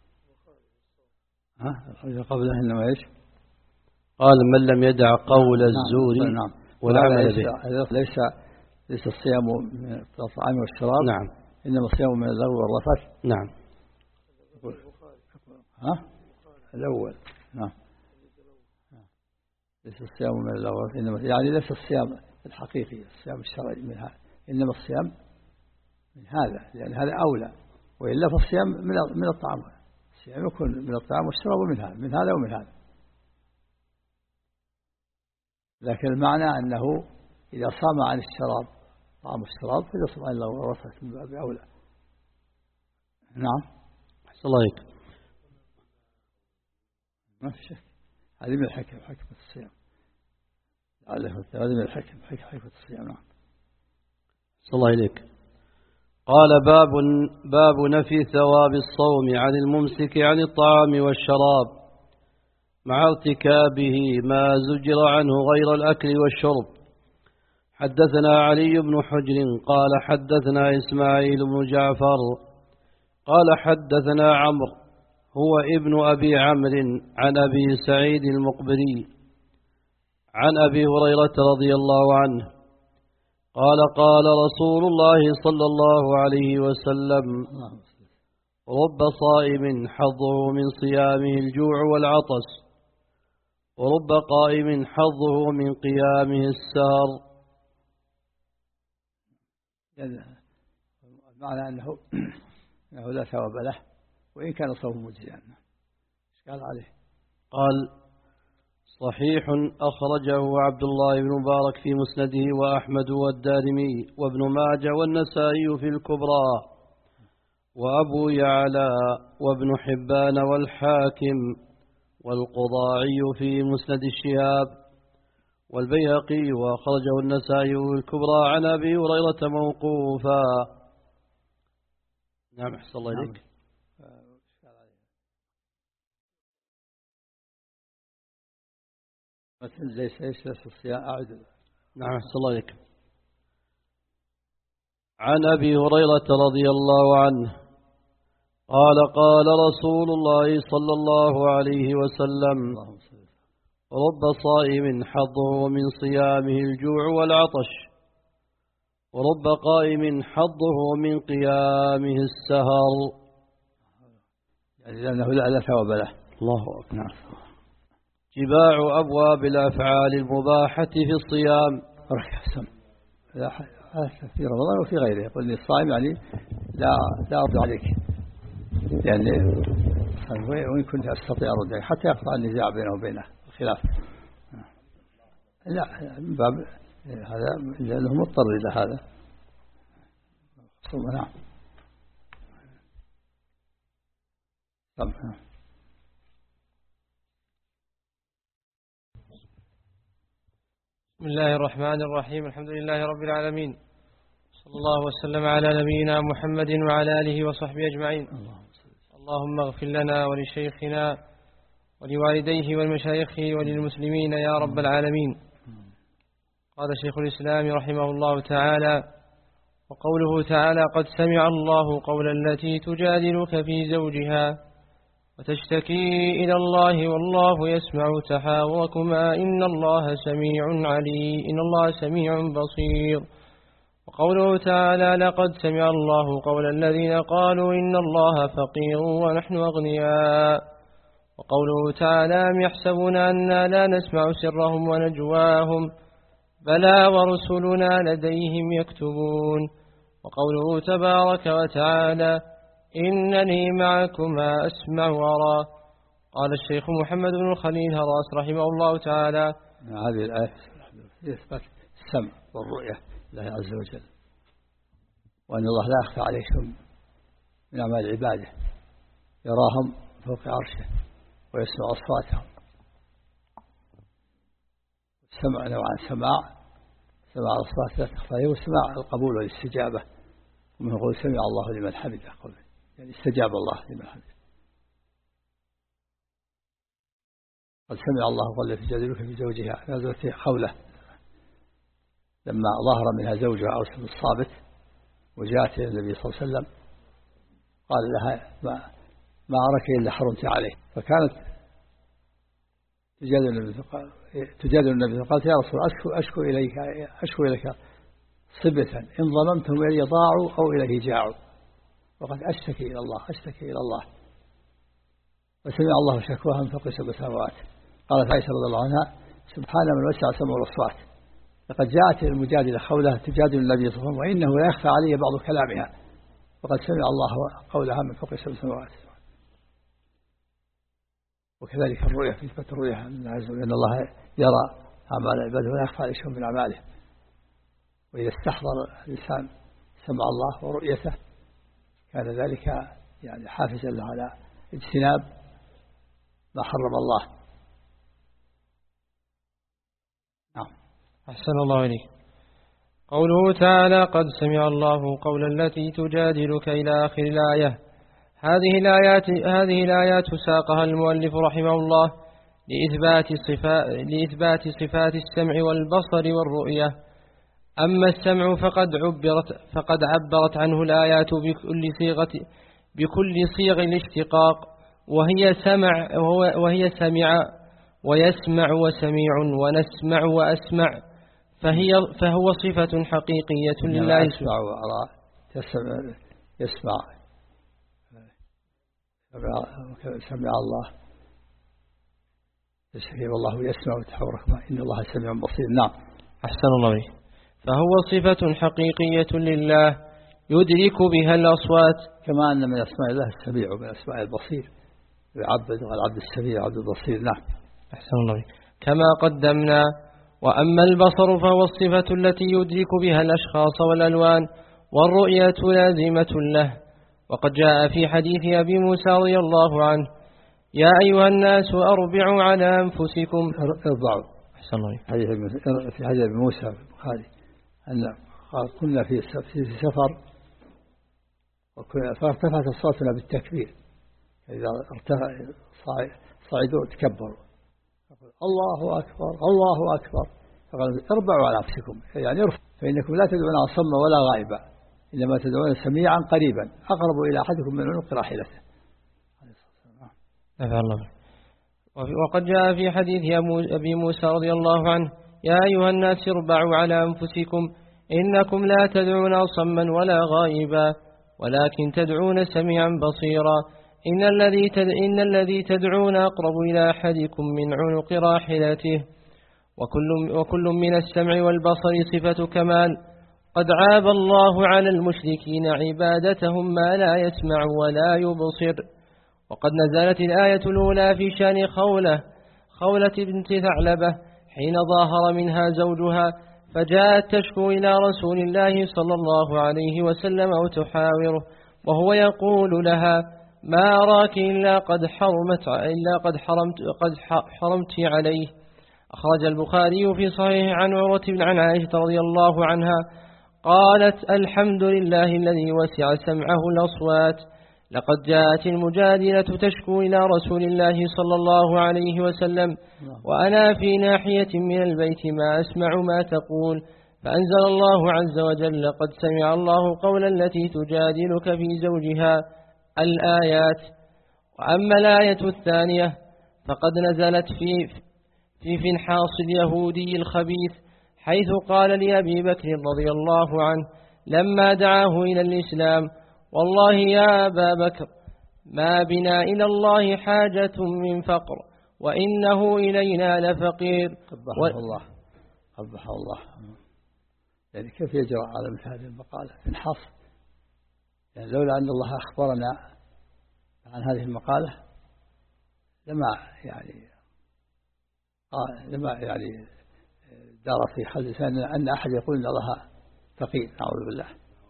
Speaker 2: ها الحديث قبله إنما إيش؟
Speaker 4: قال من لم يدع قول الزور
Speaker 2: نعم.
Speaker 4: والعمل به.
Speaker 2: ليس ليس الصيام من الطعام والشراب.
Speaker 4: نعم.
Speaker 2: إنما الصيام من اللغو والرفث.
Speaker 4: نعم.
Speaker 2: ها الأول. نعم. ليس الصيام من اللغو، إنما يعني ليس الصيام الحقيقي الصيام الشرعي من هذا، إنما الصيام من هذا، لأن هذا أولى، وإلا فالصيام من من الطعام. الصيام يكون من الطعام والشراب ومن هذا، من هذا ومن هذا. لكن المعنى أنه إذا صام عن الشراب طعام الشراب فإذا صام عن اللغو والرفث من باب أولى. نعم.
Speaker 4: أحسن الله عليك.
Speaker 2: ما في شك، هذه من الحكم، حكمة الصيام. هذه من الحكم، حكمة الصيام. نعم.
Speaker 4: أحسن الله عليك. قال باب باب نفي ثواب الصوم عن الممسك عن الطعام والشراب مع ارتكابه ما زجر عنه غير الأكل والشرب. حدثنا علي بن حجر قال حدثنا إسماعيل بن جعفر قال حدثنا عمرو هو ابن أبي عمرو عن أبي سعيد المقبري عن أبي هريرة رضي الله عنه قال قال رسول الله صلى الله عليه وسلم رب صائم حظه من صيامه الجوع والعطش ورب قائم حظه من قيامه السهر.
Speaker 2: المعنى أنه أنه لا ثواب له وإن كان صوم مجزئا. ايش قال عليه؟
Speaker 4: قال صحيح أخرجه عبد الله بن مبارك في مسنده وأحمد والدارمي وابن ماجه والنسائي في الكبرى وأبو يعلى وابن حبان والحاكم والقضاعي في مسند الشهاب والبيهقي وأخرجه النسائي في الكبرى عن أبي هريرة موقوفا. نعم. أحسن الله إليك.
Speaker 2: مثل ليس ليس الصيام أعد.
Speaker 4: نعم. أحسن الله إليك. عن أبي هريرة رضي الله عنه قال قال رسول الله صلى الله عليه وسلم رب صائم حظه من صيامه الجوع والعطش ورب قائم حظه من قيامه السهر.
Speaker 2: يعني لأنه لا ثواب له.
Speaker 4: الله أكبر. جباع أبواب الأفعال المباحة في الصيام.
Speaker 2: ركع في رمضان وفي غيره. يقول لي الصائم يعني لا لا أرد عليك، لأن وين كنت أستطيع أرد عليك حتى يقطع النزاع بينه وبينه الخلاف. لا من باب هذا لأنه مضطر إلى هذا. نعم. طبعا.
Speaker 1: بسم الله الرحمن الرحيم. الحمد لله رب العالمين، صلى الله وسلم على نبينا محمد وعلى آله وصحبه أجمعين. اللهم اغفر لنا ولشيخنا ولوالديه والمشايخ وللمسلمين يا رب العالمين. قال شيخ الإسلام رحمه الله تعالى: وقوله تعالى: قد سمع الله قول التي تجادلك في زوجها وتشتكي إلى الله والله يسمع تحاوركما إن الله سميع عليم إن الله سميع بصير. وقوله تعالى: لقد سمع الله قول الذين قالوا إن الله فقير ونحن أغنياء. وقوله تعالى: أم يحسبون أنا لا نسمع سرهم ونجواهم بلى ورسلنا لديهم يكتبون. وقوله تبارك وتعالى: إنني معكما أسمع وأرى. قال الشيخ محمد بن الخليل هراس رحمه الله تعالى:
Speaker 2: هذه الآية يثبت السمع والرؤية لله عز وجل، وأن الله لا يخفى عليه شيء من أعمال عباده، يراهم فوق عرشه ويسمع أصواتهم. السمع نوعان: سماع سماع الأصوات لا تخفى عليه، وسماع القبول والاستجابة. ومن يقول سمع الله لمن حمده، قوله يعني استجاب الله لمن حمده. قد سمع الله قول التي تجادلك في زوجها، نزلت خوله لما ظهر منها زوجها أوس بن الصامت وجاءت إلى النبي صلى الله عليه وسلم قال لها: ما, ما أراك إلا حرمت عليه. فكانت تجادل النبي تجادل النبي قالت: يا رسول أشكو, أشكو إليك أشكو إليك صبة إن ظلمتم إليه ضاعوا أو إليه جاعوا، وقد أشتكي إلى الله أشتكي إلى الله. وسمع الله شكواها من فوق سبع سماوات. قالت عائشة رضي الله عنها سبحان من وسع سمع الأصوات، لقد جاءت المجادلة خولها تجادل النبي صلى الله عليه وسلم وإنه لا يخفى علي بعض كلامها، وقد سمع الله قولها من فوق سبع سماوات. وكذلك الرؤية في إثبات الرؤية أن الله يرى أعمال عباده ولا يخفى عليه شيء من أعماله. وإذا استحضر الإنسان سمع الله ورؤيته كان ذلك يعني حافزا له على اجتناب ما حرم الله. نعم.
Speaker 1: أحسن الله إليك. قوله تعالى قد سمع الله قول التي تجادلك إلى آخر الآية. هذه الآيات هذه الآيات ساقها المؤلف رحمه الله لإثبات صفات لإثبات صفات السمع والبصر والرؤية. أما السمع فقد عبرت فقد عبرت عنه الآيات بكل صيغة بكل صيغ الاشتقاق، وهي سمع وهي سمع ويسمع وسميع ونسمع وأسمع، فهي فهو صفة حقيقية لله.
Speaker 2: يسمع وأرى يسمع يسمع سمع الله يسمع والله يسمع وتحرك إن الله سميع بصير. نعم.
Speaker 1: أحسن الله عليك. فهو صفة حقيقية لله يدرك بها الأصوات،
Speaker 2: كما أن من أسماء الله السميع ومن أسماء البصير يعبد العبد السميع عبد البصير. نعم.
Speaker 1: أحسن الله عليك. كما قدمنا. وأما البصر فهو الصفة التي يدرك بها الأشخاص والألوان، والرؤية لازمة له. وقد جاء في حديث أبي موسى رضي الله عنه يا أيها الناس أربعوا على أنفسكم.
Speaker 2: اربعوا.
Speaker 1: أحسن الله عليك.
Speaker 2: في حديث أبي موسى البخاري أن كنا في سفر فارتفعت صوتنا بالتكبير، إذا ارتفع صعدوا تكبروا الله أكبر الله أكبر، فقال اربعوا على أنفسكم يعني ارفعوا، فإنكم لا تدعون صم ولا غائبا إنما تدعون سميعا قريبا أقرب إلى أحدكم من عنق راحلته.
Speaker 1: وقد جاء في حديث أبي موسى رضي الله عنه يا أيها الناس اربعوا على أنفسكم إنكم لا تدعون صما ولا غائبا ولكن تدعون سميعا بصيرا، إن الذي إن الذي تدعون أقرب إلى أحدكم من عنق راحلته. وكل, وكل من السمع والبصر صفة كمال. قد عاب الله على المشركين عبادتهم ما لا يسمع ولا يبصر. وقد نزلت الآية الأولى في شان خولة خولة بنت ثعلبة حين ظاهر منها زوجها، فجاءت تشكو إلى رسول الله صلى الله عليه وسلم وتحاوره، وهو يقول لها ما أراك إلا قد حرمت إلا قد حرمت قد حرمت عليه. أخرج البخاري في صحيح عن عروة بن عن عائشة رضي الله عنها قالت الحمد لله الذي وسع سمعه الأصوات. لقد جاءت المجادلة تشكو إلى رسول الله صلى الله عليه وسلم وأنا في ناحية من البيت ما أسمع ما تقول، فأنزل الله عز وجل قد سمع الله قول التي تجادلك في زوجها الآيات. وأما الآية الثانية فقد نزلت في في فنحاص اليهودي الخبيث، حيث قال لأبي بكر رضي الله عنه لما دعاه إلى الإسلام والله يا أبا بكر ما بنا إلى الله حاجة من فقر وإنه إلينا لفقير.
Speaker 2: قبحه و... الله قبحه الله. يعني كيف يجرأ على مثل هذه المقالة فنحاص؟ يعني لولا أن الله أخبرنا عن هذه المقالة لما يعني آه لما يعني دار في حدث أن أحد يقول إن الله فقير، أعوذ بالله.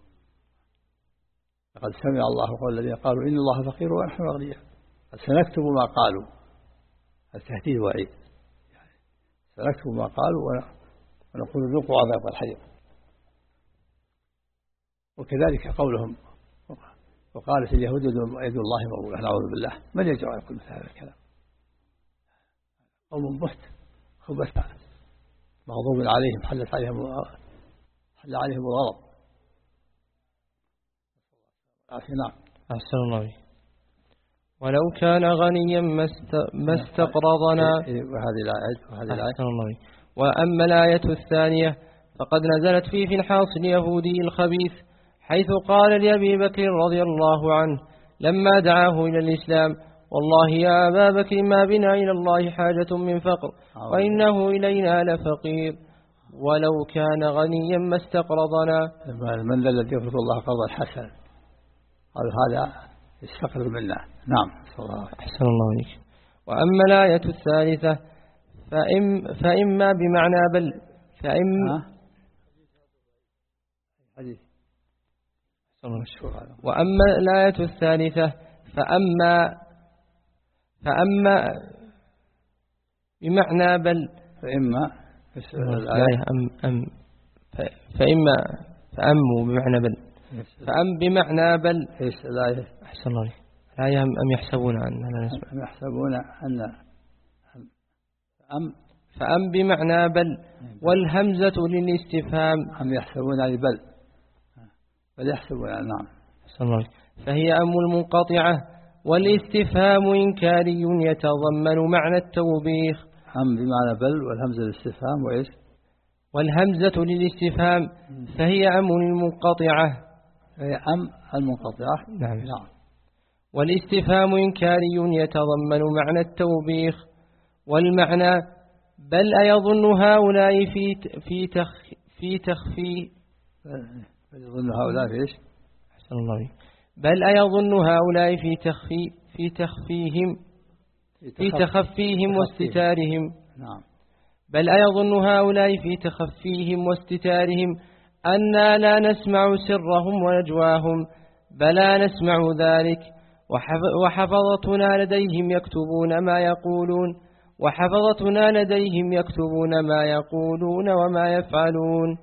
Speaker 2: لقد سمع الله قول الذين قالوا إن الله فقير ونحن أغنياء، سنكتب ما قالوا، التهديد وعيد، يعني سنكتب ما قالوا ونقول ذوقوا عذاب الحريق. وكذلك قولهم وقالت اليهود يد الله مغلولة، نعوذ بالله. من يجرؤ يقول مثل هذا الكلام؟ قوم بهت خبثاء مغضوب عليهم حلت عليهم حل عليهم الغضب. نعم.
Speaker 1: أحسن الله. ولو كان غنيا ما استقرضنا.
Speaker 2: وهذه الآية وهذه الآية.
Speaker 1: أحسن الله. وأما الآية الثانية فقد نزلت فيه في الحاصل اليهودي الخبيث، حيث قال لأبي بكر رضي الله عنه لما دعاه إلى الإسلام: والله يا أبا بكر ما بنا إلى الله حاجة من فقر، وإنه إلينا لفقير، ولو كان غنيا ما استقرضنا.
Speaker 2: من الذي يفرض الله قرضا حسنا؟ قال هذا يستقرض منا. نعم.
Speaker 1: أحسن الله عليك. وأما الآية الثالثة فإم فإما بمعنى بل فإم وأما الآية الثالثة فأما فأما بمعنى بل
Speaker 2: فإما
Speaker 1: الآية أم أم فإما فأموا بمعنى بل فأم بمعنى بل.
Speaker 2: إيش الآية؟
Speaker 1: أحسن الله عليك. الآية أم يحسبون أننا نسمع.
Speaker 2: أم يحسبون أن أم
Speaker 1: فأم بمعنى بل، والهمزة للاستفهام.
Speaker 2: أم يحسبون أي بل بل يحسبون. نعم.
Speaker 1: أحسن الله عليك. فهي أم المنقطعة، والاستفهام إنكاري يتضمن معنى التوبيخ.
Speaker 2: أم بمعنى بل والهمزة للاستفهام وإيش؟
Speaker 1: والهمزة للاستفهام فهي أم المنقطعة.
Speaker 2: هي أم المنقطعة.
Speaker 1: نعم.
Speaker 2: نعم.
Speaker 1: والاستفهام إنكاري يتضمن معنى التوبيخ، والمعنى بل أيظن هؤلاء في في تخ في تخفي
Speaker 2: بل يظن هؤلاء في إيش؟
Speaker 1: أحسن الله عليك. بل أيظن هؤلاء في تخفي في تخفيهم في تخفيهم واستتارهم.
Speaker 2: نعم.
Speaker 1: بل أيظن هؤلاء في تخفيهم واستتارهم أننا لا نسمع سرهم ونجواهم، بلا نسمع ذلك، وحفظتنا لديهم يكتبون ما يقولون وحفظتنا لديهم يكتبون ما يقولون وما يفعلون.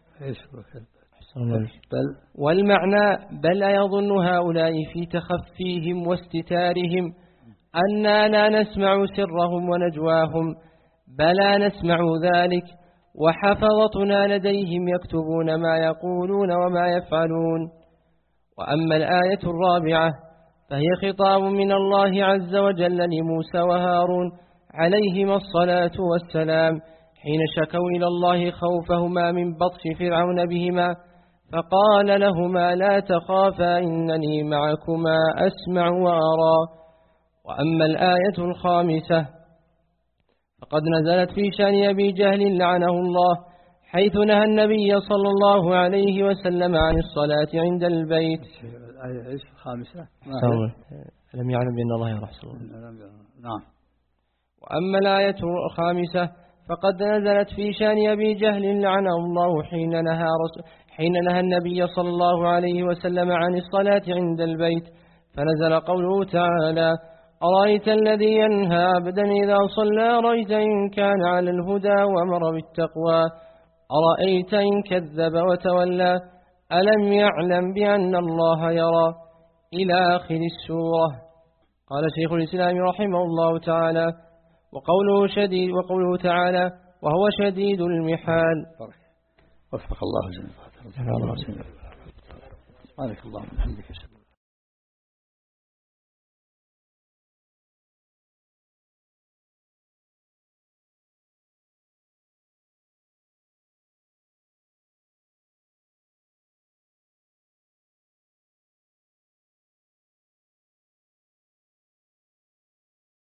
Speaker 2: بل
Speaker 1: والمعنى بل أيظن هؤلاء في تخفيهم واستتارهم أننا لا نسمع سرهم ونجواهم، بلا نسمع ذلك، وحفظتنا لديهم يكتبون ما يقولون وما يفعلون. وأما الآية الرابعة فهي خطاب من الله عز وجل لموسى وهارون عليهما الصلاة والسلام، حين شكوا إلى الله خوفهما من بطش فرعون بهما، فقال لهما: لا تخافا إنني معكما أسمع وأرى. وأما الآية الخامسة فقد نزلت في شأن أبي جهل لعنه الله، حيث نهى النبي صلى الله عليه وسلم عن الصلاة عند البيت.
Speaker 2: الآية إيش الخامسة؟
Speaker 1: لم يعلم بأن الله يرى.
Speaker 2: نعم.
Speaker 1: وأما الآية الخامسة فقد نزلت في شأن أبي جهل لعنه الله، حين نهى حين نهى النبي صلى الله عليه وسلم عن الصلاة عند البيت، فنزل قوله تعالى: أرأيت الذي ينهى عبدا إذا صلى، أرأيت إن كان على الهدى وأمر بالتقوى، أرأيت إن كذب وتولى، ألم يعلم بأن الله يرى، إلى آخر السورة. قال شيخ الإسلام رحمه الله تعالى: وقوله شديد وقوله تعالى: وهو شديد المحال.
Speaker 2: وفق الله جميعا. سبحانك اللهم وبحمدك.